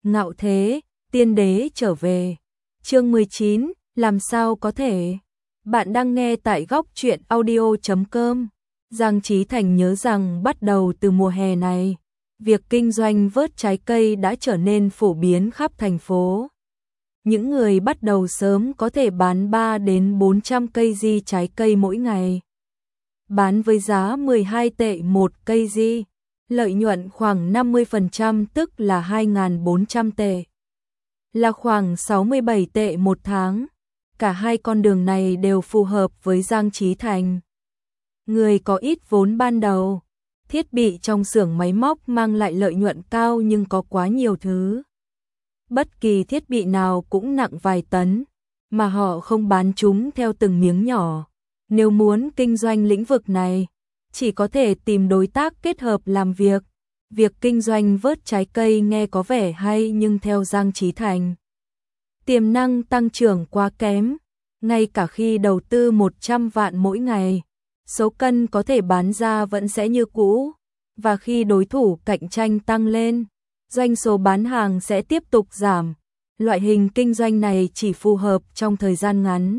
Ngạo thế, tiên đế trở về. Chương 19, làm sao có thể? Bạn đang nghe tại góc truyện audio.com. Giang Chí Thành nhớ rằng bắt đầu từ mùa hè này, việc kinh doanh vớt trái cây đã trở nên phổ biến khắp thành phố. Những người bắt đầu sớm có thể bán 3 đến 400 cây di trái cây mỗi ngày. Bán với giá 12 tệ một cây di, lợi nhuận khoảng 50% tức là 2.400 tệ. Là khoảng 67 tệ một tháng. Cả hai con đường này đều phù hợp với Giang Chí Thành. Người có ít vốn ban đầu, thiết bị trong xưởng máy móc mang lại lợi nhuận cao nhưng có quá nhiều thứ. Bất kỳ thiết bị nào cũng nặng vài tấn, mà họ không bán chúng theo từng miếng nhỏ. Nếu muốn kinh doanh lĩnh vực này, chỉ có thể tìm đối tác kết hợp làm việc. Việc kinh doanh vớt trái cây nghe có vẻ hay nhưng theo Giang Chí Thành, tiềm năng tăng trưởng quá kém. Ngay cả khi đầu tư 100 vạn mỗi ngày, số cân có thể bán ra vẫn sẽ như cũ. Và khi đối thủ cạnh tranh tăng lên, doanh số bán hàng sẽ tiếp tục giảm. Loại hình kinh doanh này chỉ phù hợp trong thời gian ngắn.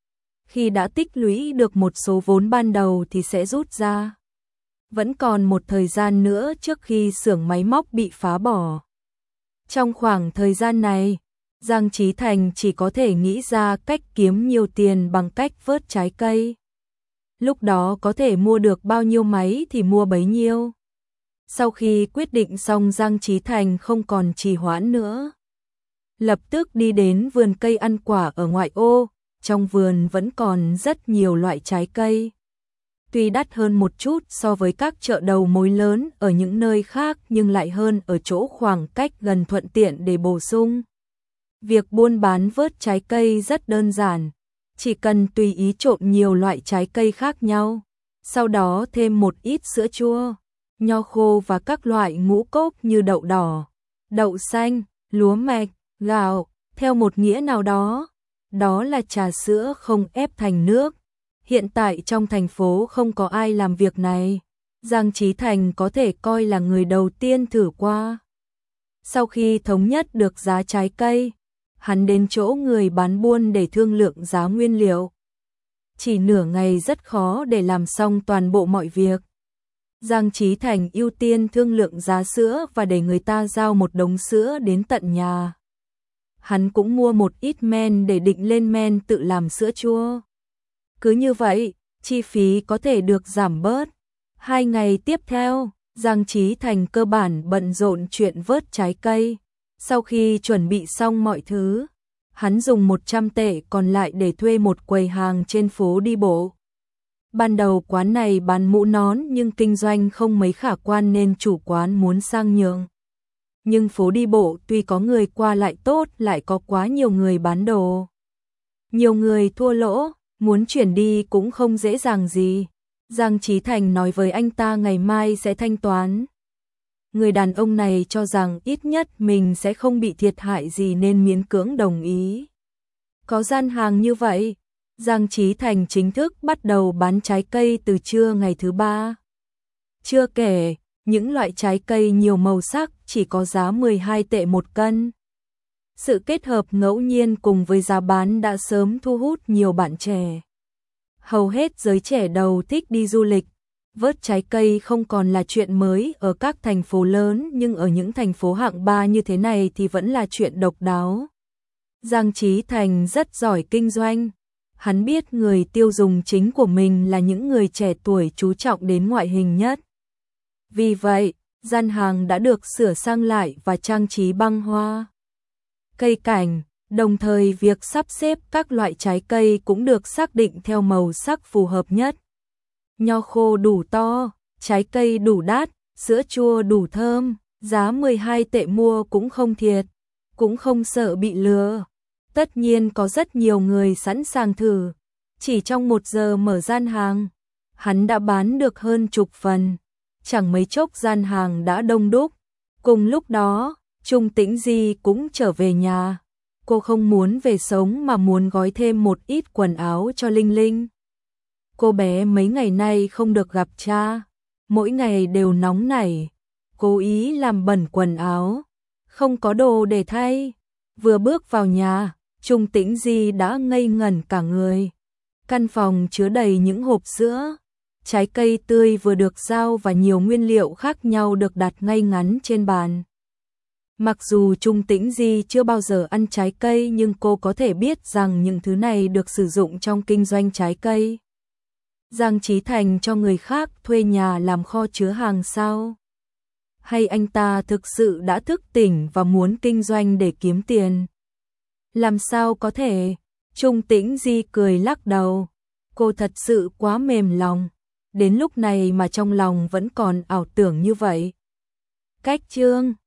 Khi đã tích lũy được một số vốn ban đầu thì sẽ rút ra. Vẫn còn một thời gian nữa trước khi xưởng máy móc bị phá bỏ. Trong khoảng thời gian này, Giang Chí Thành chỉ có thể nghĩ ra cách kiếm nhiều tiền bằng cách vớt trái cây. Lúc đó có thể mua được bao nhiêu máy thì mua bấy nhiêu. Sau khi quyết định xong, Giang Chí Thành không còn trì hoãn nữa. Lập tức đi đến vườn cây ăn quả ở ngoại ô. Trong vườn vẫn còn rất nhiều loại trái cây. Tuy đắt hơn một chút so với các chợ đầu mối lớn ở những nơi khác nhưng lại hơn ở chỗ khoảng cách gần, thuận tiện để bổ sung. Việc buôn bán vớt trái cây rất đơn giản, chỉ cần tùy ý trộn nhiều loại trái cây khác nhau, sau đó thêm một ít sữa chua, nho khô và các loại ngũ cốc như đậu đỏ, đậu xanh, lúa mạch, gạo, theo một nghĩa nào đó. Đó là trà sữa không ép thành nước. Hiện tại trong thành phố không có ai làm việc này. Giang Chí Thành có thể coi là người đầu tiên thử qua. Sau khi thống nhất được giá trái cây, hắn đến chỗ người bán buôn để thương lượng giá nguyên liệu. Chỉ nửa ngày rất khó để làm xong toàn bộ mọi việc. Giang Chí Thành ưu tiên thương lượng giá sữa và để người ta giao một đống sữa đến tận nhà. Hắn cũng mua một ít men để định lên men tự làm sữa chua. Cứ như vậy, chi phí có thể được giảm bớt. 2 ngày tiếp theo, Giang Chí Thành cơ bản bận rộn chuyện vớt trái cây. Sau khi chuẩn bị xong mọi thứ, hắn dùng 100 tệ còn lại để thuê một quầy hàng trên phố đi bộ. Ban đầu quán này bán mũ nón nhưng kinh doanh không mấy khả quan nên chủ quán muốn sang nhượng. Nhưng phố đi bộ tuy có người qua lại tốt lại có quá nhiều người bán đồ. Nhiều người thua lỗ, muốn chuyển đi cũng không dễ dàng gì. Giang Chí Thành nói với anh ta ngày mai sẽ thanh toán. Người đàn ông này cho rằng ít nhất mình sẽ không bị thiệt hại gì nên miễn cưỡng đồng ý. Có gian hàng như vậy, Giang Chí Thành chính thức bắt đầu bán trái cây từ trưa ngày thứ 3. Chưa kể, những loại trái cây nhiều màu sắc chỉ có giá 12 tệ một cân. Sự kết hợp ngẫu nhiên cùng với giá bán đã sớm thu hút nhiều bạn trẻ. Hầu hết giới trẻ đầu thích đi du lịch. Vớt trái cây không còn là chuyện mới ở các thành phố lớn nhưng ở những thành phố hạng 3 như thế này thì vẫn là chuyện độc đáo. Giang Chí Thành rất giỏi kinh doanh. Hắn biết người tiêu dùng chính của mình là những người trẻ tuổi chú trọng đến ngoại hình nhất. Vì vậy, gian hàng đã được sửa sang lại và trang trí băng hoa, cây cảnh, đồng thời việc sắp xếp các loại trái cây cũng được xác định theo màu sắc phù hợp nhất. Nho khô đủ to, trái cây đủ đắt, sữa chua đủ thơm, giá 12 tệ mua cũng không thiệt, cũng không sợ bị lừa. Tất nhiên có rất nhiều người sẵn sàng thử. Chỉ trong 1 giờ mở gian hàng, hắn đã bán được hơn chục phần. Chẳng mấy chốc gian hàng đã đông đúc. Cùng lúc đó, Trung Tĩnh Di cũng trở về nhà. Cô không muốn về sống mà muốn gói thêm một ít quần áo cho Linh Linh. Cô bé mấy ngày nay không được gặp cha, mỗi ngày đều nóng nảy, cố ý làm bẩn quần áo. không có đồ để thay. Vừa bước vào nhà, Trung Tĩnh Di đã ngây ngẩn cả người. Căn phòng chứa đầy những hộp sữa, trái cây tươi vừa được rao và nhiều nguyên liệu khác nhau được đặt ngay ngắn trên bàn. Mặc dù Trung Tĩnh Di chưa bao giờ ăn trái cây nhưng cô có thể biết rằng những thứ này được sử dụng trong kinh doanh trái cây. Giang Chí Thành cho người khác thuê nhà làm kho chứa hàng sao? Hay anh ta thực sự đã thức tỉnh và muốn kinh doanh để kiếm tiền? Làm sao có thể? Trung Tĩnh Di cười lắc đầu. Cô thật sự quá mềm lòng. Đến lúc này mà trong lòng vẫn còn ảo tưởng như vậy. Cách chương